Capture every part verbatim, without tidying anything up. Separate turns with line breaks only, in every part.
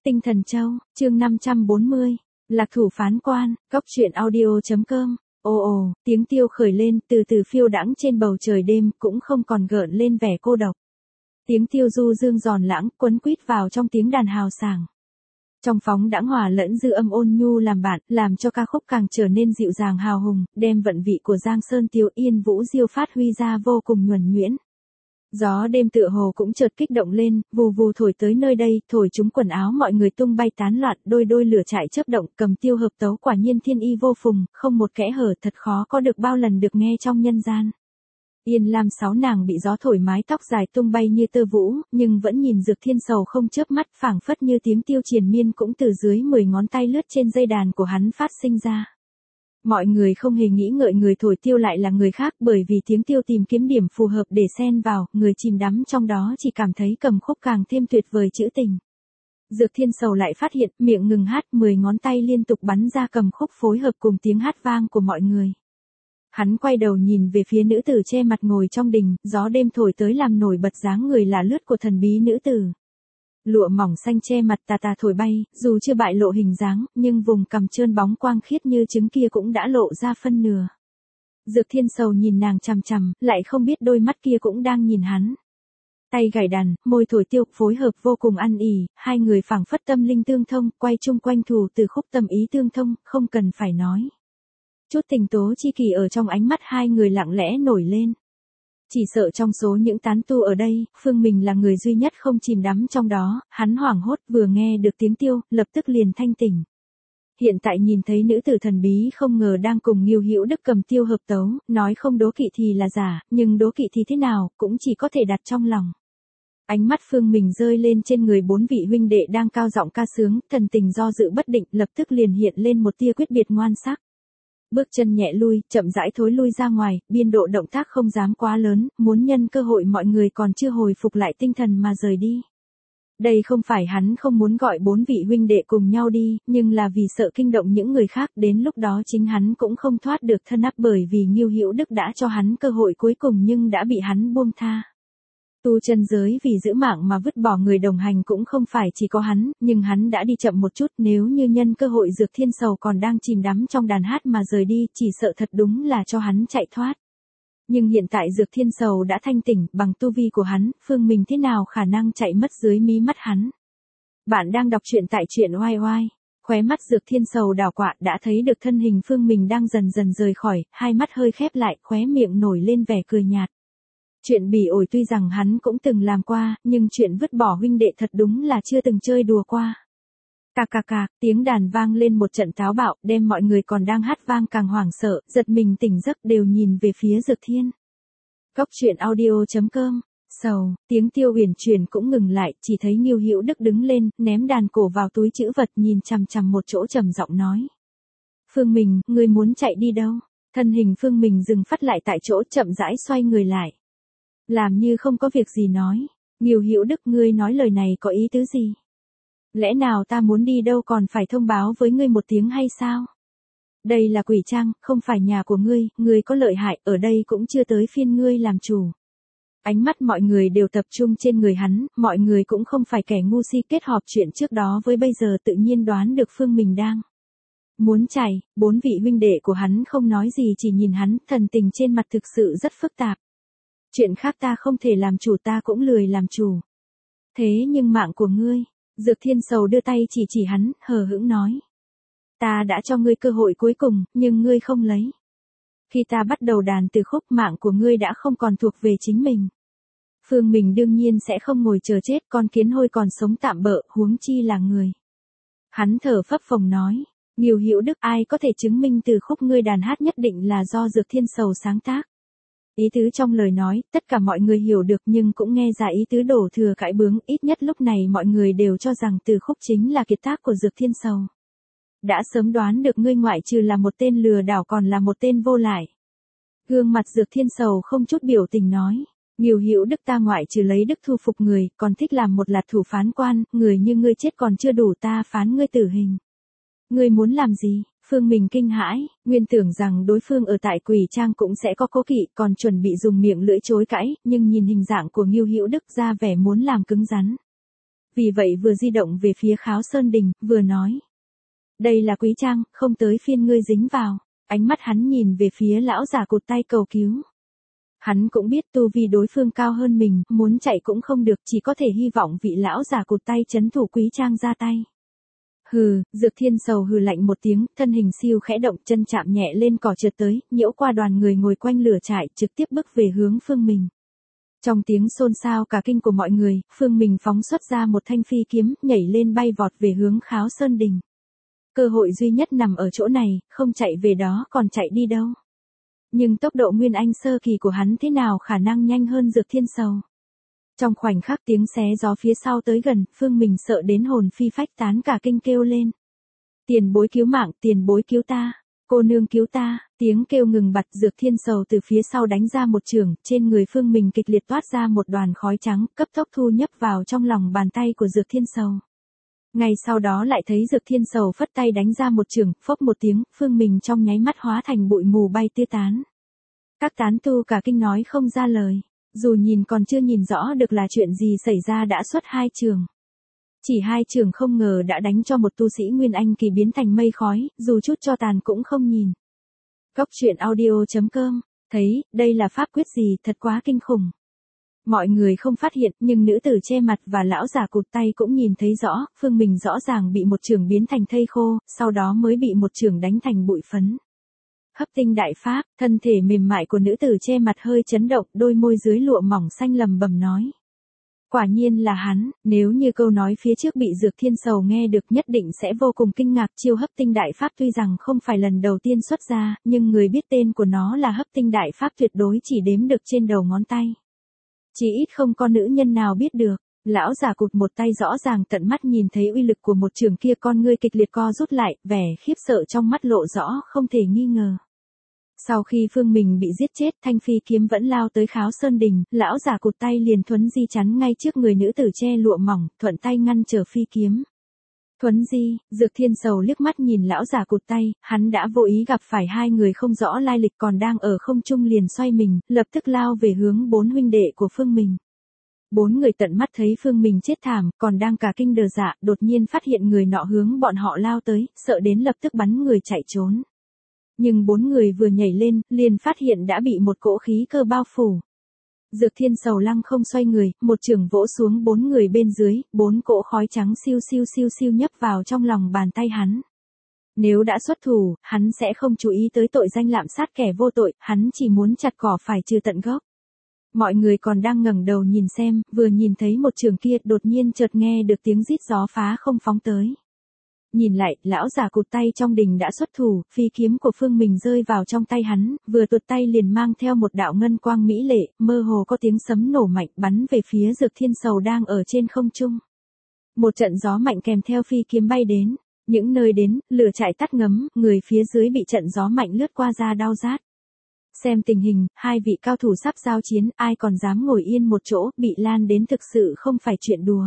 Tinh Thần Châu, chương năm trăm bốn mươi, Lạc Thủ Phán Quan, Cóc Truyện Audio chấm com. Ồ ồ, tiếng tiêu khởi lên, từ từ phiêu đãng trên bầu trời đêm, cũng không còn gợn lên vẻ cô độc. Tiếng tiêu du dương giòn lãng, quấn quýt vào trong tiếng đàn hào sảng. Trong phóng đãng hòa lẫn dư âm ôn nhu làm bạn, làm cho ca khúc càng trở nên dịu dàng hào hùng, đem vận vị của Giang Sơn Tiêu Yên Vũ Diêu phát huy ra vô cùng nhuần nhuyễn. Gió đêm tựa hồ cũng chợt kích động lên, vù vù thổi tới nơi đây, thổi chúng quần áo mọi người tung bay tán loạn, đôi đôi lửa trại chớp động, cầm tiêu hợp tấu quả nhiên thiên y vô phùng, không một kẽ hở, thật khó có được bao lần được nghe trong nhân gian. Yên Lam sáu nàng bị gió thổi mái tóc dài tung bay như tơ vũ, nhưng vẫn nhìn Dược Thiên Sầu không chớp mắt, phảng phất như tiếng tiêu triền miên cũng từ dưới mười ngón tay lướt trên dây đàn của hắn phát sinh ra. Mọi người không hề nghĩ ngợi người thổi tiêu lại là người khác, bởi vì tiếng tiêu tìm kiếm điểm phù hợp để xen vào, người chìm đắm trong đó chỉ cảm thấy cầm khúc càng thêm tuyệt vời trữ tình. Dược Thiên Sầu lại phát hiện, miệng ngừng hát, mười ngón tay liên tục bắn ra cầm khúc phối hợp cùng tiếng hát vang của mọi người. Hắn quay đầu nhìn về phía nữ tử che mặt ngồi trong đình, gió đêm thổi tới làm nổi bật dáng người lạ lướt của thần bí nữ tử. Lụa mỏng xanh che mặt tà tà thổi bay, dù chưa bại lộ hình dáng, nhưng vùng cằm trơn bóng quang khiết như trứng kia cũng đã lộ ra phân nửa. Dược Thiên Sầu nhìn nàng chằm chằm, lại không biết đôi mắt kia cũng đang nhìn hắn. Tay gảy đàn, môi thổi tiêu, phối hợp vô cùng ăn ỉ, hai người phảng phất tâm linh tương thông, quay chung quanh thủ từ khúc tâm ý tương thông, không cần phải nói. Chút tình tố chi kỳ ở trong ánh mắt hai người lặng lẽ nổi lên. Chỉ sợ trong số những tán tu ở đây, Phương Mình là người duy nhất không chìm đắm trong đó, hắn hoảng hốt vừa nghe được tiếng tiêu, lập tức liền thanh tỉnh. Hiện tại nhìn thấy nữ tử thần bí không ngờ đang cùng Ngưu Hữu Đức cầm tiêu hợp tấu, nói không đố kỵ thì là giả, nhưng đố kỵ thì thế nào, cũng chỉ có thể đặt trong lòng. Ánh mắt Phương Mình rơi lên trên người bốn vị huynh đệ đang cao giọng ca sướng, thần tình do dự bất định, lập tức liền hiện lên một tia quyết biệt ngoan sắc. Bước chân nhẹ lui, chậm rãi thối lui ra ngoài, biên độ động tác không dám quá lớn, muốn nhân cơ hội mọi người còn chưa hồi phục lại tinh thần mà rời đi. Đây không phải hắn không muốn gọi bốn vị huynh đệ cùng nhau đi, nhưng là vì sợ kinh động những người khác, đến lúc đó chính hắn cũng không thoát được thân áp, bởi vì Ngưu Hữu Đức đã cho hắn cơ hội cuối cùng nhưng đã bị hắn buông tha. Tu chân giới vì giữ mạng mà vứt bỏ người đồng hành cũng không phải chỉ có hắn, nhưng hắn đã đi chậm một chút, nếu như nhân cơ hội Dược Thiên Sầu còn đang chìm đắm trong đàn hát mà rời đi, chỉ sợ thật đúng là cho hắn chạy thoát. Nhưng hiện tại Dược Thiên Sầu đã thanh tỉnh, bằng tu vi của hắn, Phương Mình thế nào khả năng chạy mất dưới mí mắt hắn. Bạn đang đọc truyện tại truyện oai oai. Khóe mắt Dược Thiên Sầu đảo quạ, đã thấy được thân hình Phương Mình đang dần dần rời khỏi, hai mắt hơi khép lại, khóe miệng nổi lên vẻ cười nhạt. Chuyện bỉ ổi tuy rằng hắn cũng từng làm qua, nhưng chuyện vứt bỏ huynh đệ thật đúng là chưa từng chơi đùa qua. Cà cà cà, tiếng đàn vang lên một trận táo bạo, đem mọi người còn đang hát vang càng hoảng sợ, giật mình tỉnh giấc đều nhìn về phía Dược Thiên. Cóc Truyện Audio chấm com. Sầu, tiếng tiêu huyền truyền cũng ngừng lại, chỉ thấy Ngưu Hữu Đức đứng lên, ném đàn cổ vào túi trữ vật, nhìn chằm chằm một chỗ trầm giọng nói. Phương Mình, ngươi muốn chạy đi đâu? Thân hình Phương Mình dừng phát lại tại chỗ, chậm rãi xoay người lại. Làm như không có việc gì nói. Ngưu Hữu Đức, ngươi nói lời này có ý tứ gì? Lẽ nào ta muốn đi đâu còn phải thông báo với ngươi một tiếng hay sao? Đây là Quỷ Trang, không phải nhà của ngươi, ngươi có lợi hại, ở đây cũng chưa tới phiên ngươi làm chủ. Ánh mắt mọi người đều tập trung trên người hắn, mọi người cũng không phải kẻ ngu si, kết hợp chuyện trước đó với bây giờ tự nhiên đoán được Phương Mình đang muốn chạy. Bốn vị huynh đệ của hắn không nói gì, chỉ nhìn hắn, thần tình trên mặt thực sự rất phức tạp. Chuyện khác ta không thể làm chủ, ta cũng lười làm chủ. Thế nhưng mạng của ngươi, Dược Thiên Sầu đưa tay chỉ chỉ hắn, hờ hững nói. Ta đã cho ngươi cơ hội cuối cùng, nhưng ngươi không lấy. Khi ta bắt đầu đàn từ khúc, mạng của ngươi đã không còn thuộc về chính mình. Phương Mình đương nhiên sẽ không ngồi chờ chết, con kiến hôi còn sống tạm bợ, huống chi là người. Hắn thở phấp phồng nói. Ngưu Hữu Đức, ai có thể chứng minh từ khúc ngươi đàn hát nhất định là do Dược Thiên Sầu sáng tác? Ý tứ trong lời nói, tất cả mọi người hiểu được nhưng cũng nghe ra ý tứ đổ thừa cãi bướng, ít nhất lúc này mọi người đều cho rằng từ khúc chính là kiệt tác của Dược Thiên Sầu. Đã sớm đoán được ngươi ngoại trừ là một tên lừa đảo còn là một tên vô lại. Gương mặt Dược Thiên Sầu không chút biểu tình nói. Ngưu Hữu Đức, ta ngoại trừ lấy đức thu phục người, còn thích làm một lạc thủ phán quan, người như ngươi chết còn chưa đủ ta phán ngươi tử hình. Ngươi muốn làm gì? Phương Mình kinh hãi, nguyên tưởng rằng đối phương ở tại Quỷ Trang cũng sẽ có cố kỵ, còn chuẩn bị dùng miệng lưỡi chối cãi, nhưng nhìn hình dạng của Ngưu Hữu Đức ra vẻ muốn làm cứng rắn. Vì vậy vừa di động về phía Kháo Sơn Đình, vừa nói. Đây là Quý Trang, không tới phiên ngươi dính vào. Ánh mắt hắn nhìn về phía lão già cụt tay cầu cứu. Hắn cũng biết tu vi đối phương cao hơn mình, muốn chạy cũng không được, chỉ có thể hy vọng vị lão già cụt tay trấn thủ Quý Trang ra tay. Hừ, Dược Thiên Sầu hừ lạnh một tiếng, thân hình siêu khẽ động, chân chạm nhẹ lên cỏ trượt tới, nhiễu qua đoàn người ngồi quanh lửa trại, trực tiếp bước về hướng Phương Mình. Trong tiếng xôn xao cả kinh của mọi người, Phương Mình phóng xuất ra một thanh phi kiếm, nhảy lên bay vọt về hướng Kháo Sơn Đình. Cơ hội duy nhất nằm ở chỗ này, không chạy về đó còn chạy đi đâu. Nhưng tốc độ Nguyên Anh sơ kỳ của hắn thế nào khả năng nhanh hơn Dược Thiên Sầu. Trong khoảnh khắc tiếng xé gió phía sau tới gần, Phương Mình sợ đến hồn phi phách tán cả kinh kêu lên. Tiền bối cứu mạng, tiền bối cứu ta, cô nương cứu ta, tiếng kêu ngừng bặt. Dược Thiên Sầu từ phía sau đánh ra một chưởng, trên người Phương Mình kịch liệt toát ra một đoàn khói trắng, cấp tốc thu nhấp vào trong lòng bàn tay của Dược Thiên Sầu. Ngay sau đó lại thấy Dược Thiên Sầu phất tay đánh ra một chưởng, phốc một tiếng, Phương Mình trong nháy mắt hóa thành bụi mù bay tứ tán. Các tán tu cả kinh nói không ra lời, dù nhìn còn chưa nhìn rõ được là chuyện gì xảy ra đã xuất hai trường. Chỉ hai trường không ngờ đã đánh cho một tu sĩ Nguyên Anh kỳ biến thành mây khói, dù chút cho tàn cũng không nhìn. Góc truyện audio chấm com, thấy, đây là pháp quyết gì, thật quá kinh khủng. Mọi người không phát hiện, nhưng nữ tử che mặt và lão già cụt tay cũng nhìn thấy rõ, Phương Mình rõ ràng bị một chưởng biến thành thây khô, sau đó mới bị một chưởng đánh thành bụi phấn. Hấp tinh đại pháp, thân thể mềm mại của nữ tử che mặt hơi chấn động, đôi môi dưới lụa mỏng xanh lầm bầm nói. Quả nhiên là hắn, nếu như câu nói phía trước bị Dược Thiên Sầu nghe được nhất định sẽ vô cùng kinh ngạc. Chiêu hấp tinh đại pháp tuy rằng không phải lần đầu tiên xuất ra, nhưng người biết tên của nó là hấp tinh đại pháp tuyệt đối chỉ đếm được trên đầu ngón tay. Chỉ ít không có nữ nhân nào biết được. Lão già cụt một tay rõ ràng tận mắt nhìn thấy uy lực của một trường kia, con ngươi kịch liệt co rút lại, vẻ khiếp sợ trong mắt lộ rõ không thể nghi ngờ. Sau khi Phương Mình bị giết chết, thanh phi kiếm vẫn lao tới Kháo Sơn Đình, lão già cụt tay liền thuấn di chắn ngay trước người nữ tử che lụa mỏng, thuận tay ngăn trở phi kiếm. Thuấn di, Dược Thiên Sầu liếc mắt nhìn lão già cụt tay, hắn đã vô ý gặp phải hai người không rõ lai lịch còn đang ở không trung liền xoay mình, lập tức lao về hướng bốn huynh đệ của Phương Mình. Bốn người tận mắt thấy Phương Mình chết thảm, còn đang cả kinh đờ dạ, đột nhiên phát hiện người nọ hướng bọn họ lao tới, sợ đến lập tức bắn người chạy trốn. Nhưng bốn người vừa nhảy lên, liền phát hiện đã bị một cỗ khí cơ bao phủ. Dược Thiên Sầu lăng không xoay người, một chưởng vỗ xuống bốn người bên dưới, bốn cỗ khói trắng siêu siêu siêu siêu nhấp vào trong lòng bàn tay hắn. Nếu đã xuất thủ, hắn sẽ không chú ý tới tội danh lạm sát kẻ vô tội, hắn chỉ muốn chặt cỏ phải trừ tận gốc. Mọi người còn đang ngẩng đầu nhìn xem, vừa nhìn thấy một chưởng kia, đột nhiên chợt nghe được tiếng rít gió phá không phóng tới. Nhìn lại, lão già cụt tay trong đình đã xuất thủ, phi kiếm của Phương Mình rơi vào trong tay hắn, vừa tuột tay liền mang theo một đạo ngân quang mỹ lệ, mơ hồ có tiếng sấm nổ mạnh bắn về phía Dược Thiên Sầu đang ở trên không trung. Một trận gió mạnh kèm theo phi kiếm bay đến, những nơi đến, lửa chạy tắt ngấm, người phía dưới bị trận gió mạnh lướt qua ra đau rát. Xem tình hình, hai vị cao thủ sắp giao chiến, ai còn dám ngồi yên một chỗ, bị lan đến thực sự không phải chuyện đùa.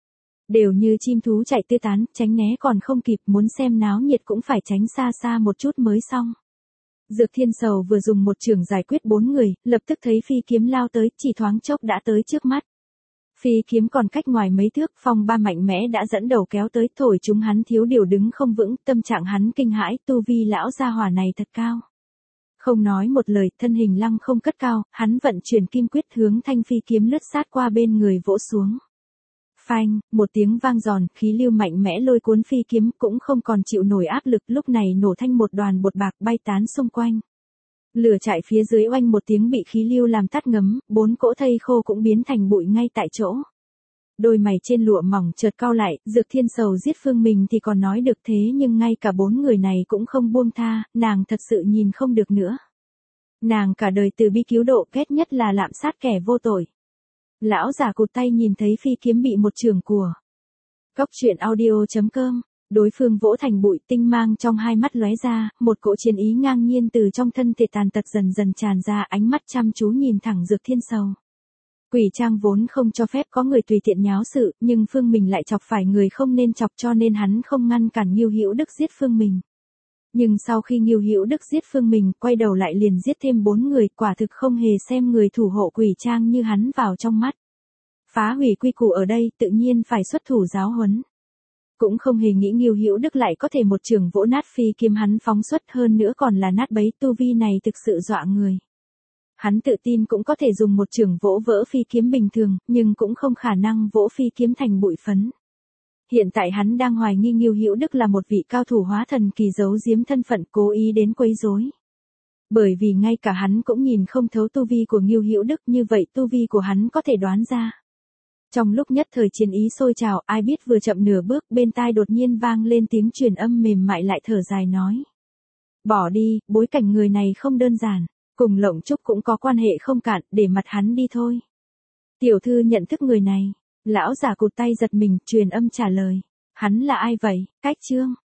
Đều như chim thú chạy tứ tán, tránh né còn không kịp, muốn xem náo nhiệt cũng phải tránh xa xa một chút mới xong. Dược Thiên Sầu vừa dùng một chưởng giải quyết bốn người, lập tức thấy phi kiếm lao tới, chỉ thoáng chốc đã tới trước mắt. Phi kiếm còn cách ngoài mấy thước, phong ba mạnh mẽ đã dẫn đầu kéo tới, thổi chúng hắn thiếu điều đứng không vững, tâm trạng hắn kinh hãi, tu vi lão gia hỏa này thật cao. Không nói một lời, thân hình lăng không cất cao, hắn vận chuyển kim quyết hướng thanh phi kiếm lướt sát qua bên người vỗ xuống. Phanh, một tiếng vang giòn, khí lưu mạnh mẽ lôi cuốn phi kiếm, cũng không còn chịu nổi áp lực, lúc này nổ thành một đoàn bột bạc bay tán xung quanh. Lửa chạy phía dưới oanh một tiếng bị khí lưu làm tắt ngấm, bốn cỗ thây khô cũng biến thành bụi ngay tại chỗ. Đôi mày trên lụa mỏng chợt cau lại, Dược Thiên Sầu giết Phương Mình thì còn nói được thế, nhưng ngay cả bốn người này cũng không buông tha, nàng thật sự nhìn không được nữa. Nàng cả đời từ bi cứu độ, ghét nhất là lạm sát kẻ vô tội. Lão già cụt tay nhìn thấy phi kiếm bị một chưởng của. Góc truyện audio chấm com, đối phương vỗ thành bụi, tinh mang trong hai mắt lóe ra, một cỗ chiến ý ngang nhiên từ trong thân thể tàn tật dần dần tràn ra, ánh mắt chăm chú nhìn thẳng Dược Thiên Sầu. Quỷ Trang vốn không cho phép có người tùy tiện nháo sự, nhưng Phương Mình lại chọc phải người không nên chọc, cho nên hắn không ngăn cản Ngưu Hữu Đức giết Phương Mình. Nhưng sau khi Ngưu Hữu Đức giết Phương Mình, quay đầu lại liền giết thêm bốn người, quả thực không hề xem người thủ hộ Quỷ Trang như hắn vào trong mắt. phá hủy quy củ ở đây tự nhiên phải xuất thủ giáo huấn. Cũng không hề nghĩ Ngưu Hữu Đức lại có thể một trường vỗ nát phi kiếm hắn phóng xuất, hơn nữa còn là nát bấy, tu vi này thực sự dọa người. Hắn tự tin cũng có thể dùng một trường vỗ vỡ phi kiếm bình thường, nhưng cũng không khả năng vỗ phi kiếm thành bụi phấn. Hiện tại hắn đang hoài nghi Ngưu Hữu Đức là một vị cao thủ hóa thần kỳ giấu giếm thân phận, cố ý đến quấy rối. Bởi vì ngay cả hắn cũng nhìn không thấu tu vi của Ngưu Hữu Đức, như vậy tu vi của hắn có thể đoán ra. Trong lúc nhất thời chiến ý sôi trào, ai biết vừa chậm nửa bước, bên tai đột nhiên vang lên tiếng truyền âm mềm mại lại thở dài nói. Bỏ đi, bối cảnh người này không đơn giản, cùng Lộng Trúc cũng có quan hệ không cạn, để mặt hắn đi thôi. Tiểu thư nhận thức người này, lão giả cụt tay giật mình, truyền âm trả lời. Hắn là ai vậy, Cách Trương?